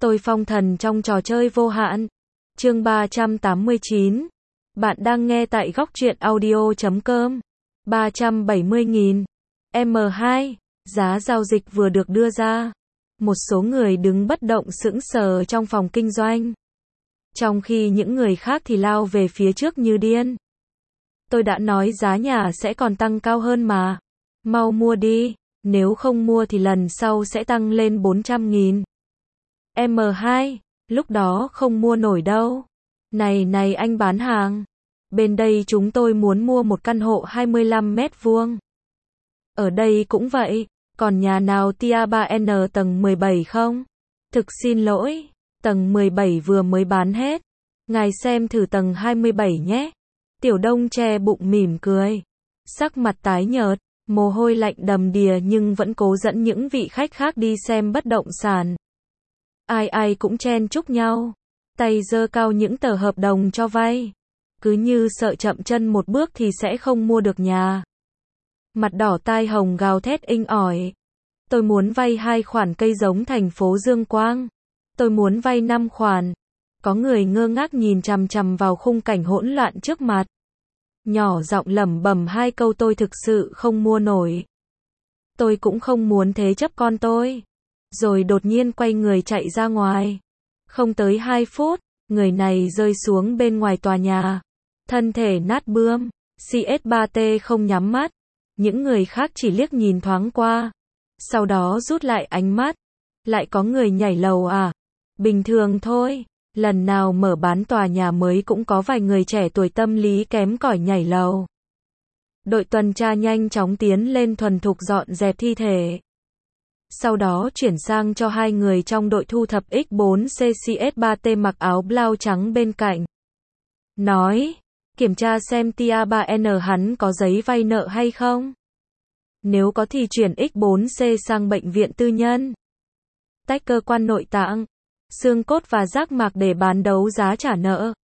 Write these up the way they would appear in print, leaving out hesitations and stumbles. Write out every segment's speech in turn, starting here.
Tôi phong thần trong trò chơi vô hạn. Chương 389. Bạn đang nghe tại góc truyện audio.com. 370.000. M2. Giá giao dịch vừa được đưa ra. Một số người đứng bất động sững sờ trong phòng kinh doanh. Trong khi những người khác thì lao về phía trước như điên. Tôi đã nói giá nhà sẽ còn tăng cao hơn mà. Mau mua đi, nếu không mua thì lần sau sẽ tăng lên 400.000. M2, lúc đó không mua nổi đâu. Này anh bán hàng. Bên đây chúng tôi muốn mua một căn hộ 25 mét vuông. Ở đây cũng vậy, còn nhà nào Tia 3N tầng 17 không? Thực xin lỗi, tầng 17 vừa mới bán hết. Ngài xem thử tầng 27 nhé. Tiểu Đông che bụng mỉm cười. Sắc mặt tái nhợt, mồ hôi lạnh đầm đìa nhưng vẫn cố dẫn những vị khách khác đi xem bất động sản. Ai cũng chen chúc nhau, tay giơ cao những tờ hợp đồng cho vay. Cứ như sợ chậm chân một bước thì sẽ không mua được nhà. Mặt đỏ tai hồng gào thét inh ỏi. Tôi muốn vay 2 khoản cây giống thành phố Dương Quang. Tôi muốn vay 5 khoản. Có người ngơ ngác nhìn chằm chằm vào khung cảnh hỗn loạn trước mặt. Nhỏ giọng lẩm bẩm 2 câu tôi thực sự không mua nổi. Tôi cũng không muốn thế chấp con tôi. Rồi đột nhiên quay người chạy ra ngoài. Không tới 2 phút, người này rơi xuống bên ngoài tòa nhà. Thân thể nát bươm, CS3T không nhắm mắt. Những người khác chỉ liếc nhìn thoáng qua. Sau đó rút lại ánh mắt. Lại có người nhảy lầu à? Bình thường thôi. Lần nào mở bán tòa nhà mới cũng có vài người trẻ tuổi tâm lý kém cỏi nhảy lầu. Đội tuần tra nhanh chóng tiến lên thuần thục dọn dẹp thi thể. Sau đó chuyển sang cho 2 người trong đội thu thập X4C CS3T mặc áo blau trắng bên cạnh. Nói, kiểm tra xem Tia 3N hắn có giấy vay nợ hay không. Nếu có thì chuyển X4C sang bệnh viện tư nhân. Tách cơ quan nội tạng, xương cốt và giác mạc để bán đấu giá trả nợ.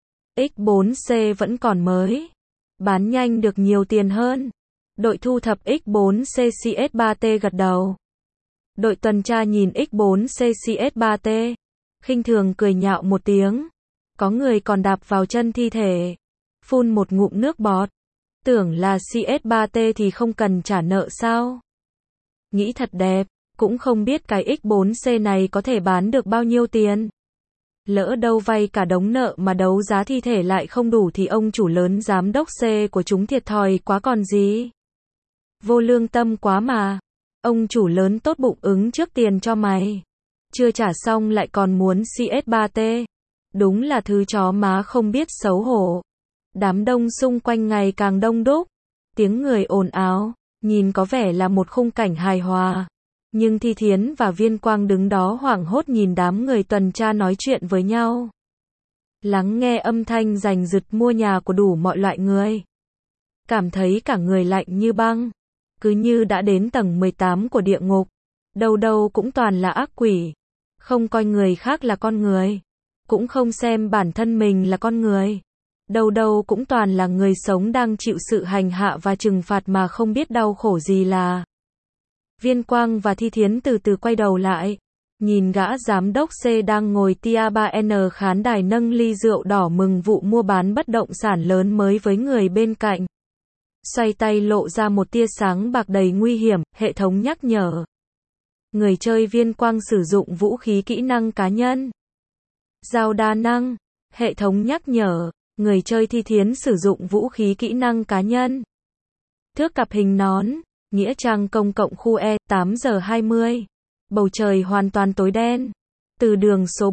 X4C vẫn còn mới. Bán nhanh được nhiều tiền hơn. Đội thu thập X4C CS3T gật đầu. Đội tuần tra nhìn X4C CS3T. Khinh thường cười nhạo một tiếng. Có người còn đạp vào chân thi thể. Phun một ngụm nước bọt. Tưởng là CS3T thì không cần trả nợ sao? Nghĩ thật đẹp. Cũng không biết cái X4C này có thể bán được bao nhiêu tiền. Lỡ đâu vay cả đống nợ mà đấu giá thi thể lại không đủ thì ông chủ lớn giám đốc C của chúng thiệt thòi quá còn gì. Vô lương tâm quá mà. Ông chủ lớn tốt bụng ứng trước tiền cho mày. Chưa trả xong lại còn muốn CS3T. Đúng là thứ chó má không biết xấu hổ. Đám đông xung quanh ngày càng đông đúc. Tiếng người ồn ào, nhìn có vẻ là một khung cảnh hài hòa. Nhưng Thi Thiến và Viên Quang đứng đó hoảng hốt nhìn đám người tuần tra nói chuyện với nhau. Lắng nghe âm thanh giành giật mua nhà của đủ mọi loại người. Cảm thấy cả người lạnh như băng. Cứ như đã đến tầng 18 của địa ngục. Đâu đâu cũng toàn là ác quỷ. Không coi người khác là con người. Cũng không xem bản thân mình là con người. Đâu đâu cũng toàn là người sống đang chịu sự hành hạ và trừng phạt mà không biết đau khổ gì là. Viên Quang và Thi Thiến từ từ quay đầu lại. Nhìn gã giám đốc C đang ngồi Tia 3N khán đài nâng ly rượu đỏ mừng vụ mua bán bất động sản lớn mới với người bên cạnh. Xoay tay lộ ra một tia sáng bạc đầy nguy hiểm, hệ thống nhắc nhở. Người chơi Viên Quang sử dụng vũ khí kỹ năng cá nhân. Dao đa năng, hệ thống nhắc nhở. Người chơi Thi Thiến sử dụng vũ khí kỹ năng cá nhân. Thước cặp hình nón. Nghĩa trang công cộng khu E, 8 giờ 20. Bầu trời hoàn toàn tối đen. Từ đường số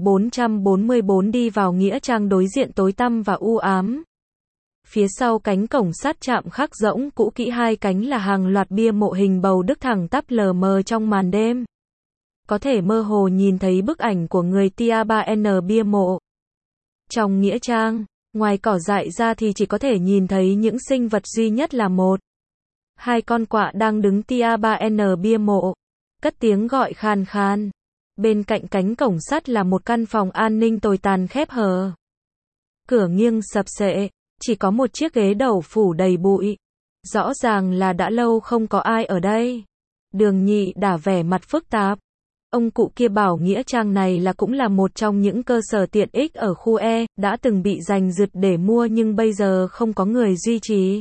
444 đi vào nghĩa trang đối diện tối tăm và u ám. Phía sau cánh cổng sắt chạm khắc rỗng cũ kỹ 2 cánh là hàng loạt bia mộ hình bầu đức thẳng tắp lờ mờ trong màn đêm. Có thể mơ hồ nhìn thấy bức ảnh của người Tia 3N bia mộ. Trong nghĩa trang, ngoài cỏ dại ra thì chỉ có thể nhìn thấy những sinh vật duy nhất là 2 con quạ đang đứng Tia 3N bia mộ. Cất tiếng gọi khan khan. Bên cạnh cánh cổng sắt là một căn phòng an ninh tồi tàn khép hờ. Cửa nghiêng sập xệ, chỉ có một chiếc ghế đầu phủ đầy bụi. Rõ ràng là đã lâu không có ai ở đây. Đường Nhị đả vẻ mặt phức tạp. Ông cụ kia bảo nghĩa trang này cũng là một trong những cơ sở tiện ích ở khu E, đã từng bị giành giật để mua nhưng bây giờ không có người duy trì.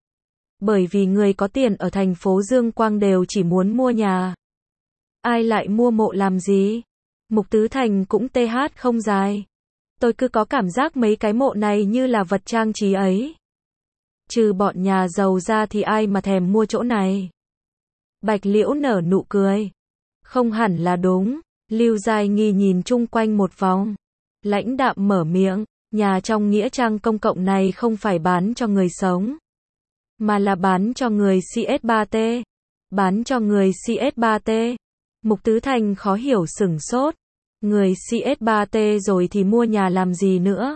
Bởi vì người có tiền ở thành phố Dương Quang đều chỉ muốn mua nhà. Ai lại mua mộ làm gì? Mục Tứ Thành cũng TH không dài. Tôi cứ có cảm giác mấy cái mộ này như là vật trang trí ấy. Trừ bọn nhà giàu ra thì ai mà thèm mua chỗ này. Bạch Liễu nở nụ cười. Không hẳn là đúng. Lưu Giai Nghi nhìn chung quanh một vòng. Lãnh đạm mở miệng. Nhà trong nghĩa trang công cộng này không phải bán cho người sống. Mà là bán cho người CS3T. Bán cho người CS3T. Mục Tứ Thành khó hiểu sửng sốt. Người CS3T rồi thì mua nhà làm gì nữa?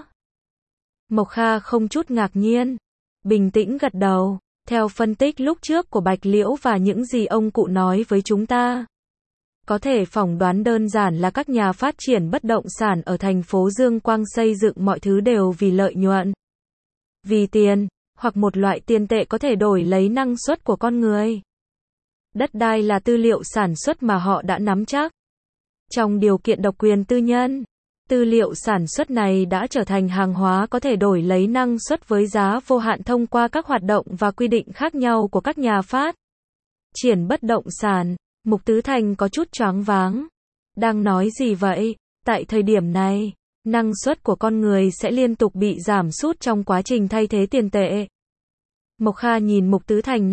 Mộc Kha không chút ngạc nhiên. Bình tĩnh gật đầu. Theo phân tích lúc trước của Bạch Liễu và những gì ông cụ nói với chúng ta, có thể phỏng đoán đơn giản là các nhà phát triển bất động sản ở thành phố Dương Quang xây dựng mọi thứ đều vì lợi nhuận. Vì tiền, hoặc một loại tiền tệ có thể đổi lấy năng suất của con người. Đất đai là tư liệu sản xuất mà họ đã nắm chắc. Trong điều kiện độc quyền tư nhân, tư liệu sản xuất này đã trở thành hàng hóa có thể đổi lấy năng suất với giá vô hạn thông qua các hoạt động và quy định khác nhau của các nhà phát triển bất động sản. Mục Tứ Thành có chút choáng váng. Đang nói gì vậy? Tại thời điểm này, năng suất của con người sẽ liên tục bị giảm sút trong quá trình thay thế tiền tệ. Mộc Kha nhìn Mục Tứ Thành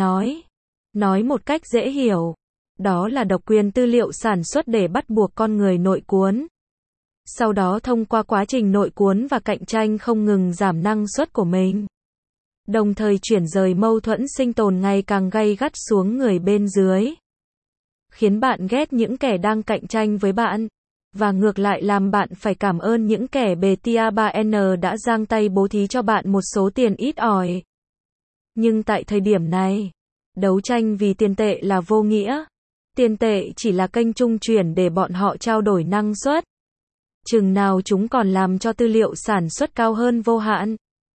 nói một cách dễ hiểu. Đó là độc quyền tư liệu sản xuất để bắt buộc con người nội cuốn. Sau đó thông qua quá trình nội cuốn và cạnh tranh không ngừng giảm năng suất của mình. Đồng thời chuyển rời mâu thuẫn sinh tồn ngày càng gay gắt xuống người bên dưới. Khiến bạn ghét những kẻ đang cạnh tranh với bạn. Và ngược lại làm bạn phải cảm ơn những kẻ bề tia 3N đã giang tay bố thí cho bạn một số tiền ít ỏi. Nhưng tại thời điểm này, đấu tranh vì tiền tệ là vô nghĩa. Tiền tệ chỉ là kênh trung chuyển để bọn họ trao đổi năng suất. Chừng nào chúng còn làm cho tư liệu sản xuất cao hơn vô hạn,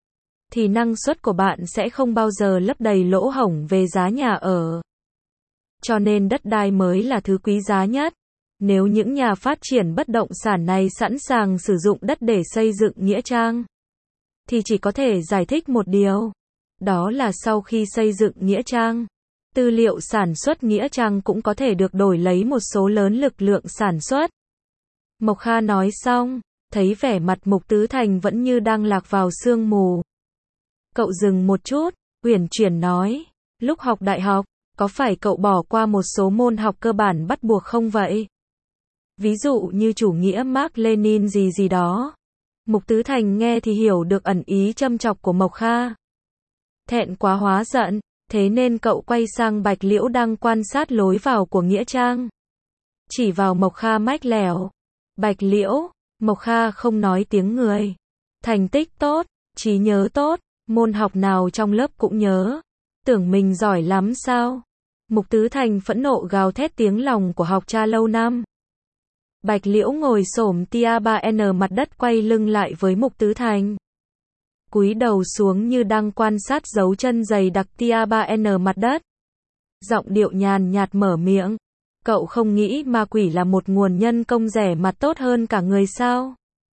thì năng suất của bạn sẽ không bao giờ lấp đầy lỗ hổng về giá nhà ở. Cho nên đất đai mới là thứ quý giá nhất. Nếu những nhà phát triển bất động sản này sẵn sàng sử dụng đất để xây dựng nghĩa trang, thì chỉ có thể giải thích một điều. Đó là sau khi xây dựng nghĩa trang, tư liệu sản xuất nghĩa trang cũng có thể được đổi lấy một số lớn lực lượng sản xuất. Mộc Kha nói xong, thấy vẻ mặt Mục Tứ Thành vẫn như đang lạc vào sương mù. Cậu dừng một chút, uyển chuyển nói, lúc học đại học, có phải cậu bỏ qua một số môn học cơ bản bắt buộc không vậy? Ví dụ như chủ nghĩa Mác Lênin gì gì đó. Mục Tứ Thành nghe thì hiểu được ẩn ý châm chọc của Mộc Kha. Thẹn quá hóa giận, thế nên cậu quay sang Bạch Liễu đang quan sát lối vào của nghĩa trang. Chỉ vào Mộc Kha mách lẻo. Bạch Liễu, Mộc Kha không nói tiếng người. Thành tích tốt, trí nhớ tốt, môn học nào trong lớp cũng nhớ. Tưởng mình giỏi lắm sao? Mục Tứ Thành phẫn nộ gào thét tiếng lòng của học trò lâu năm. Bạch Liễu ngồi xổm tia 3N mặt đất quay lưng lại với Mục Tứ Thành. Cúi đầu xuống như đang quan sát dấu chân dày đặc tia 3N mặt đất. Giọng điệu nhàn nhạt mở miệng. Cậu không nghĩ ma quỷ là một nguồn nhân công rẻ mặt tốt hơn cả người sao?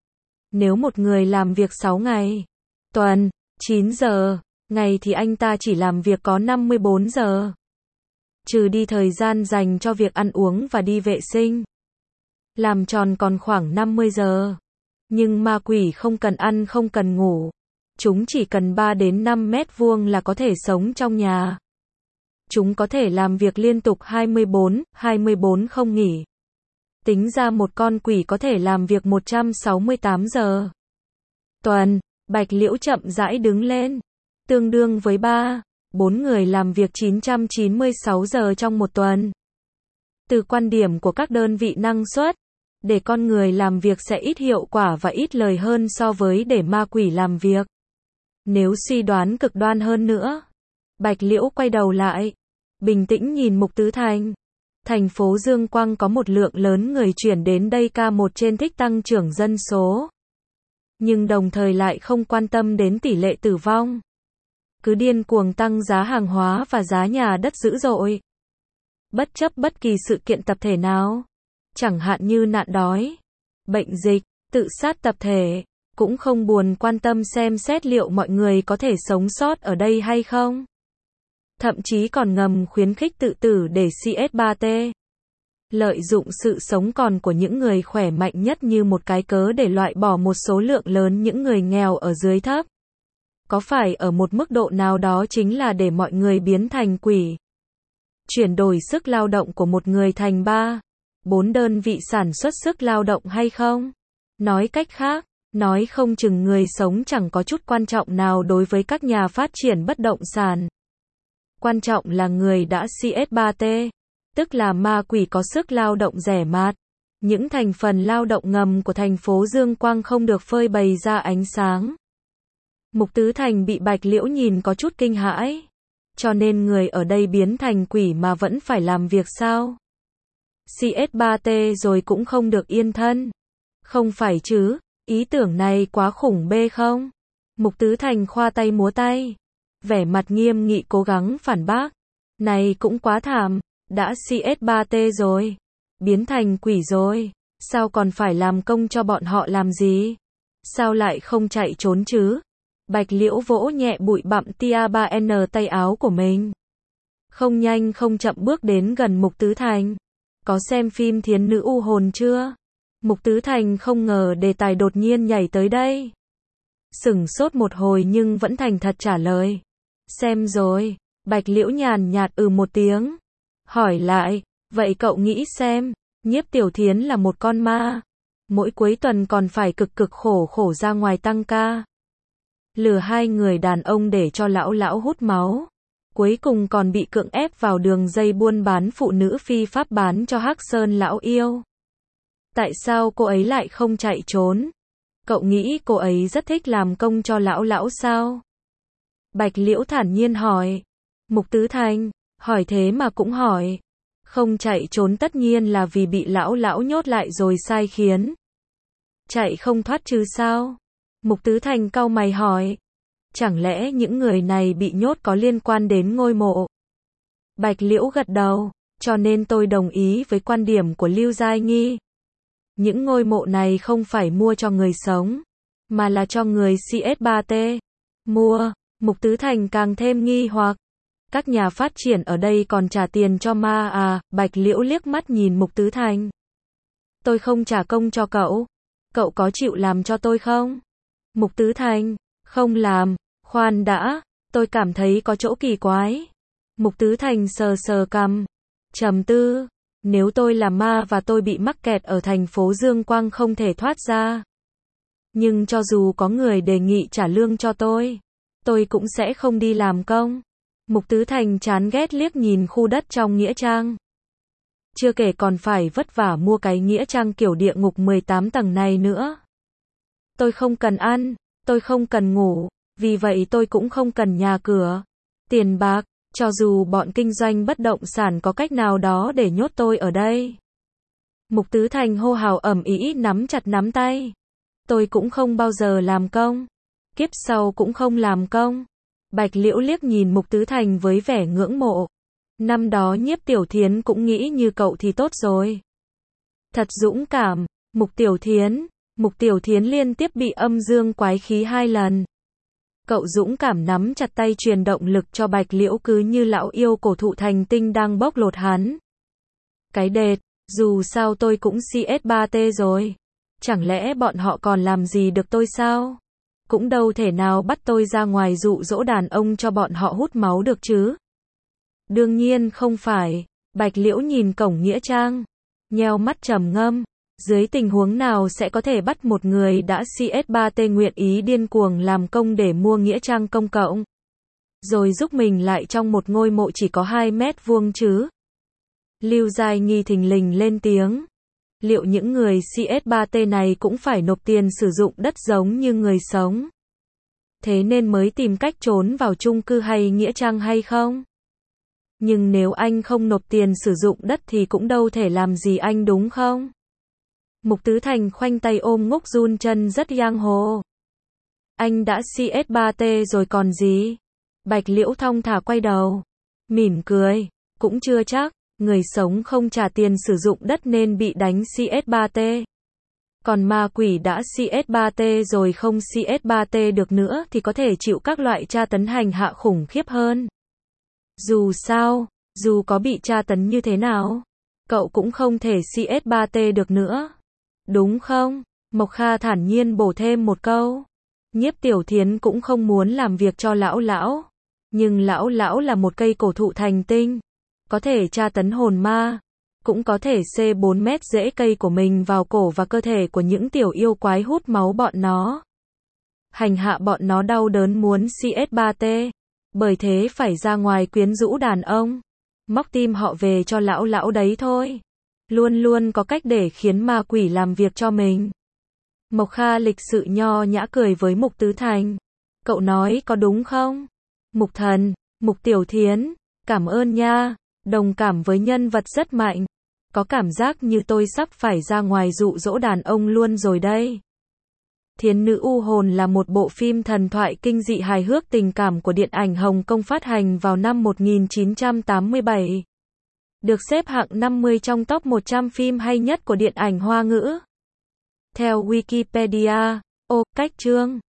Nếu một người làm việc 6 ngày, tuần, 9 giờ, ngày thì anh ta chỉ làm việc có 54 giờ. Trừ đi thời gian dành cho việc ăn uống và đi vệ sinh. Làm tròn còn khoảng 50 giờ. Nhưng ma quỷ không cần ăn không cần ngủ. Chúng chỉ cần 3 đến 5 mét vuông là có thể sống trong nhà. Chúng có thể làm việc liên tục 24 không nghỉ. Tính ra một con quỷ có thể làm việc 168 giờ. Tuần, Bạch Liễu chậm rãi đứng lên. Tương đương với 4 người làm việc 996 giờ trong một tuần. Từ quan điểm của các đơn vị năng suất, để con người làm việc sẽ ít hiệu quả và ít lời hơn so với để ma quỷ làm việc. Nếu suy đoán cực đoan hơn nữa, Bạch Liễu quay đầu lại, bình tĩnh nhìn Mục Tứ Thành. Thành phố Dương Quang có một lượng lớn người chuyển đến đây K1 trên thích tăng trưởng dân số. Nhưng đồng thời lại không quan tâm đến tỷ lệ tử vong. Cứ điên cuồng tăng giá hàng hóa và giá nhà đất dữ dội. Bất chấp bất kỳ sự kiện tập thể nào. chẳng hạn như nạn đói, bệnh dịch, tự sát tập thể, cũng không buồn quan tâm xem xét liệu mọi người có thể sống sót ở đây hay không. Thậm chí còn ngầm khuyến khích tự tử để CS3T. Lợi dụng sự sống còn của những người khỏe mạnh nhất như một cái cớ để loại bỏ một số lượng lớn những người nghèo ở dưới thấp. Có phải ở một mức độ nào đó chính là để mọi người biến thành quỷ? Chuyển đổi sức lao động của một người thành 4 đơn vị sản xuất sức lao động hay không? Nói cách khác, nói không chừng người sống chẳng có chút quan trọng nào đối với các nhà phát triển bất động sản. Quan trọng là người đã CS3T, tức là ma quỷ có sức lao động rẻ mạt. Những thành phần lao động ngầm của thành phố Dương Quang không được phơi bày ra ánh sáng. Mục Tứ Thành bị Bạch Liễu nhìn có chút kinh hãi. Cho nên người ở đây biến thành quỷ mà vẫn phải làm việc sao? CS3T rồi cũng không được yên thân. Không phải chứ, ý tưởng này quá khủng bê không? Mục Tứ Thành khoa tay múa tay. Vẻ mặt nghiêm nghị cố gắng phản bác. Này cũng quá thảm, đã CS3T rồi. Biến thành quỷ rồi. Sao còn phải làm công cho bọn họ làm gì? Sao lại không chạy trốn chứ? Bạch Liễu vỗ nhẹ bụi bặm tia 3N tay áo của mình. Không nhanh không chậm bước đến gần Mục Tứ Thành. Có xem phim Thiến Nữ U Hồn chưa? Mục Tứ Thành không ngờ đề tài đột nhiên nhảy tới đây. Sửng sốt một hồi nhưng vẫn thành thật trả lời. Xem rồi. Bạch Liễu nhàn nhạt một tiếng. Hỏi lại, vậy cậu nghĩ xem, Nhiếp Tiểu Thiến là một con ma. Mỗi cuối tuần còn phải cực cực khổ ra ngoài tăng ca. Lừa hai người đàn ông để cho lão hút máu. Cuối cùng còn bị cưỡng ép vào đường dây buôn bán phụ nữ phi pháp bán cho Hắc Sơn lão yêu. Tại sao cô ấy lại không chạy trốn? Cậu nghĩ cô ấy rất thích làm công cho lão sao? Bạch Liễu thản nhiên hỏi. Mục Tứ Thành, hỏi thế mà cũng hỏi. Không chạy trốn tất nhiên là vì bị lão nhốt lại rồi sai khiến. Chạy không thoát chứ sao? Mục Tứ Thành cau mày hỏi. Chẳng lẽ những người này bị nhốt có liên quan đến ngôi mộ? Bạch Liễu gật đầu, cho nên tôi đồng ý với quan điểm của Lưu Giai Nghi. Những ngôi mộ này không phải mua cho người sống, mà là cho người CS3T. Mua, Mục Tứ Thành càng thêm nghi hoặc. Các nhà phát triển ở đây còn trả tiền cho ma à? Bạch Liễu liếc mắt nhìn Mục Tứ Thành. Tôi không trả công cho cậu. Cậu có chịu làm cho tôi không? Mục Tứ Thành, không làm. Khoan đã, tôi cảm thấy có chỗ kỳ quái. Mục Tứ Thành sờ cằm, trầm tư. Nếu tôi là ma và tôi bị mắc kẹt ở thành phố Dương Quang không thể thoát ra. Nhưng cho dù có người đề nghị trả lương cho tôi cũng sẽ không đi làm công. Mục Tứ Thành chán ghét liếc nhìn khu đất trong nghĩa trang. Chưa kể còn phải vất vả mua cái nghĩa trang kiểu địa ngục 18 tầng này nữa. Tôi không cần ăn, tôi không cần ngủ, vì vậy tôi cũng không cần nhà cửa, tiền bạc, cho dù bọn kinh doanh bất động sản có cách nào đó để nhốt tôi ở đây. Mục Tứ Thành hô hào ầm ĩ nắm chặt nắm tay. Tôi cũng không bao giờ làm công. Kiếp sau cũng không làm công. Bạch Liễu liếc nhìn Mục Tứ Thành với vẻ ngưỡng mộ. Năm đó Nhiếp Tiểu Thiến cũng nghĩ như cậu thì tốt rồi. Thật dũng cảm. Mục Tiểu Thiến liên tiếp bị âm dương quái khí 2 lần. Cậu dũng cảm nắm chặt tay truyền động lực cho Bạch Liễu cứ như lão yêu cổ thụ thành tinh đang bóc lột hắn. Cái đệt, dù sao tôi cũng CS3T rồi. Chẳng lẽ bọn họ còn làm gì được tôi sao? Cũng đâu thể nào bắt tôi ra ngoài dụ dỗ đàn ông cho bọn họ hút máu được chứ. Đương nhiên không phải. Bạch Liễu nhìn cổng nghĩa trang, nheo mắt trầm ngâm. Dưới tình huống nào sẽ có thể bắt một người đã CS3T nguyện ý điên cuồng làm công để mua nghĩa trang công cộng, rồi giúp mình lại trong một ngôi mộ chỉ có 2 mét vuông chứ? Lưu Giai Nghi thình lình lên tiếng. Liệu những người CS3T này cũng phải nộp tiền sử dụng đất giống như người sống? Thế nên mới tìm cách trốn vào chung cư hay nghĩa trang hay không? Nhưng nếu anh không nộp tiền sử dụng đất thì cũng đâu thể làm gì anh đúng không? Mục Tứ Thành khoanh tay ôm ngúc run chân rất giang hồ. Anh đã CS3T rồi còn gì? Bạch Liễu thong thả quay đầu, mỉm cười, cũng chưa chắc, Người sống không trả tiền sử dụng đất nên bị đánh CS3T. Còn ma quỷ đã CS3T rồi không CS3T được nữa thì có thể chịu các loại tra tấn hành hạ khủng khiếp hơn. Dù sao, dù có bị tra tấn như thế nào, cậu cũng không thể CS3T được nữa. Đúng không? Mộc Kha thản nhiên bổ thêm một câu. Nhiếp Tiểu Thiến cũng không muốn làm việc cho lão lão. Nhưng lão lão là một cây cổ thụ thành tinh. Có thể tra tấn hồn ma. Cũng có thể xê 4 mét rễ cây của mình vào cổ và cơ thể của những tiểu yêu quái hút máu bọn nó. Hành hạ bọn nó đau đớn muốn CS3T. Bởi thế phải ra ngoài quyến rũ đàn ông. Móc tim họ về cho lão lão đấy thôi. Luôn luôn có cách để khiến ma quỷ làm việc cho mình. Mộc Kha lịch sự nho nhã cười với Mục Tứ Thành. Cậu nói có đúng không? Mục Thần, Mục Tiểu Thiến, cảm ơn nha. Đồng cảm với nhân vật rất mạnh. Có cảm giác như tôi sắp phải ra ngoài dụ dỗ đàn ông luôn rồi đây. Thiến Nữ U Hồn là một bộ phim thần thoại kinh dị hài hước tình cảm của điện ảnh Hồng Kông phát hành vào năm 1987. Được xếp hạng 50 trong top 100 phim hay nhất của điện ảnh Hoa ngữ. Theo Wikipedia, cách chương